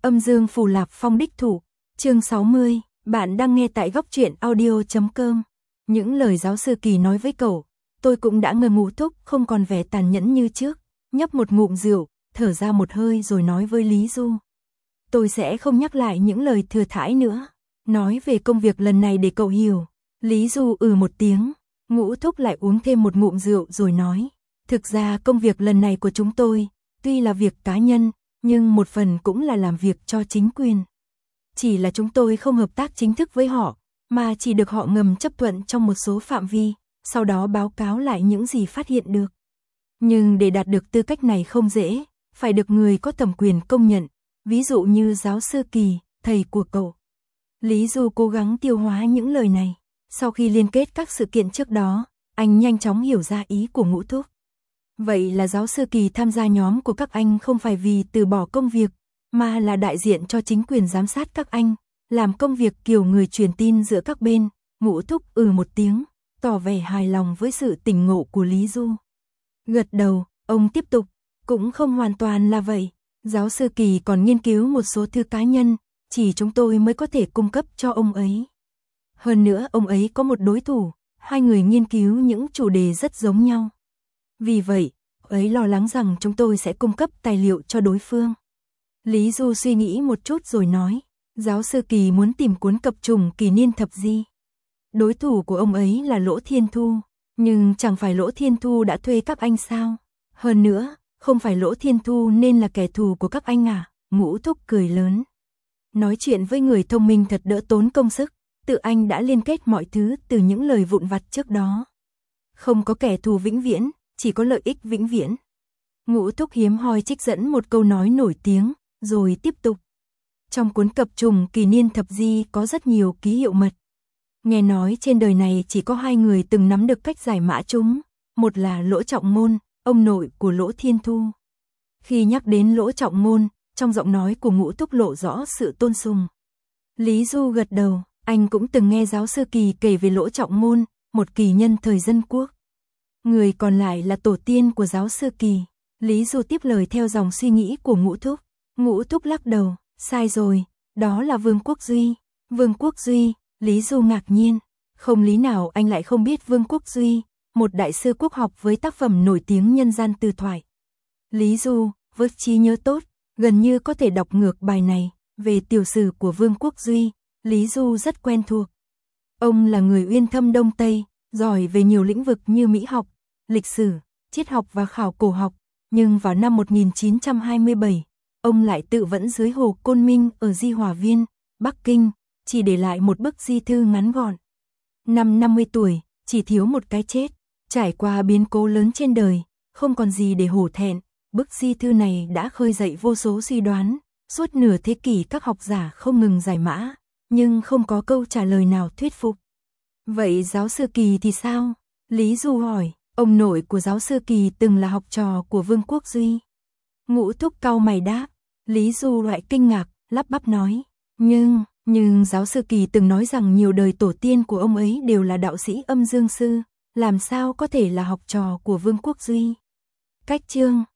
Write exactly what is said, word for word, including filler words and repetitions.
Âm Dương Phù Lạp Phong đích thủ, chương sáu mươi, bạn đang nghe tại góc truyện audio chấm com. Những lời giáo sư Kỳ nói với cậu, tôi cũng đã ngờ Ngũ Thúc không còn vẻ tàn nhẫn như trước, nhấp một ngụm rượu, thở ra một hơi rồi nói với Lý Du. Tôi sẽ không nhắc lại những lời thừa thãi nữa, nói về công việc lần này để cậu hiểu. Lý Du ừ một tiếng, Ngũ Thúc lại uống thêm một ngụm rượu rồi nói, thực ra công việc lần này của chúng tôi, tuy là việc cá nhân, nhưng một phần cũng là làm việc cho chính quyền. Chỉ là chúng tôi không hợp tác chính thức với họ, mà chỉ được họ ngầm chấp thuận trong một số phạm vi, sau đó báo cáo lại những gì phát hiện được. Nhưng để đạt được tư cách này không dễ, phải được người có thẩm quyền công nhận, ví dụ như giáo sư Kỳ, thầy của cậu. Lý Du cố gắng tiêu hóa những lời này, sau khi liên kết các sự kiện trước đó, anh nhanh chóng hiểu ra ý của Ngũ Thúc. Vậy là giáo sư Kỳ tham gia nhóm của các anh không phải vì từ bỏ công việc, mà là đại diện cho chính quyền giám sát các anh, làm công việc kiểu người truyền tin giữa các bên. Ngũ Thúc ừ một tiếng, tỏ vẻ hài lòng với sự tỉnh ngộ của Lý Du. Gật đầu, ông tiếp tục, cũng không hoàn toàn là vậy. Giáo sư Kỳ còn nghiên cứu một số thư cá nhân, chỉ chúng tôi mới có thể cung cấp cho ông ấy. Hơn nữa ông ấy có một đối thủ, hai người nghiên cứu những chủ đề rất giống nhau. Vì vậy, ông ấy lo lắng rằng chúng tôi sẽ cung cấp tài liệu cho đối phương. Lý Du suy nghĩ một chút rồi nói, giáo sư Kỳ muốn tìm cuốn cập trùng kỷ niên thập di. Đối thủ của ông ấy là Lỗ Thiên Thu, nhưng chẳng phải Lỗ Thiên Thu đã thuê các anh sao? Hơn nữa, không phải Lỗ Thiên Thu nên là kẻ thù của các anh à? Ngũ Thúc cười lớn. Nói chuyện với người thông minh thật đỡ tốn công sức, tự anh đã liên kết mọi thứ từ những lời vụn vặt trước đó. Không có kẻ thù vĩnh viễn, chỉ có lợi ích vĩnh viễn. Ngũ Thúc hiếm hoi trích dẫn một câu nói nổi tiếng, rồi tiếp tục. Trong cuốn cập trùng kỷ niên thập di có rất nhiều ký hiệu mật. Nghe nói trên đời này chỉ có hai người từng nắm được cách giải mã chúng, một là Lỗ Trọng Ngôn, ông nội của Lỗ Thiên Thu. Khi nhắc đến Lỗ Trọng Ngôn, trong giọng nói của Ngũ Thúc lộ rõ sự tôn sùng. Lý Du gật đầu, anh cũng từng nghe giáo sư Kỳ kể về Lỗ Trọng Ngôn, một kỳ nhân thời dân quốc. Người còn lại là tổ tiên của giáo sư Kỳ. Lý Du tiếp lời theo dòng suy nghĩ của Ngũ Thúc. Ngũ Thúc lắc đầu, sai rồi, đó là Vương Quốc Duy. Vương Quốc Duy, Lý Du ngạc nhiên. Không lý nào anh lại không biết Vương Quốc Duy, một đại sư quốc học với tác phẩm nổi tiếng nhân gian từ thoại. Lý Du, với trí nhớ tốt, gần như có thể đọc ngược bài này, về tiểu sử của Vương Quốc Duy, Lý Du rất quen thuộc. Ông là người uyên thâm Đông Tây, giỏi về nhiều lĩnh vực như mỹ học, lịch sử, triết học và khảo cổ học, nhưng vào năm một nghìn chín trăm hai mươi bảy, ông lại tự vẫn dưới hồ Côn Minh ở Di Hòa Viên, Bắc Kinh, chỉ để lại một bức di thư ngắn gọn. Năm năm mươi tuổi, chỉ thiếu một cái chết, trải qua biến cố lớn trên đời, không còn gì để hổ thẹn, bức di thư này đã khơi dậy vô số suy đoán, suốt nửa thế kỷ các học giả không ngừng giải mã, nhưng không có câu trả lời nào thuyết phục. Vậy giáo sư Kỳ thì sao? Lý Du hỏi, ông nội của giáo sư Kỳ từng là học trò của Vương Quốc Duy. Ngũ Thúc cau mày đáp, Lý Du loại kinh ngạc, lắp bắp nói, nhưng, nhưng giáo sư Kỳ từng nói rằng nhiều đời tổ tiên của ông ấy đều là đạo sĩ âm dương sư, làm sao có thể là học trò của Vương Quốc Duy? Cách chương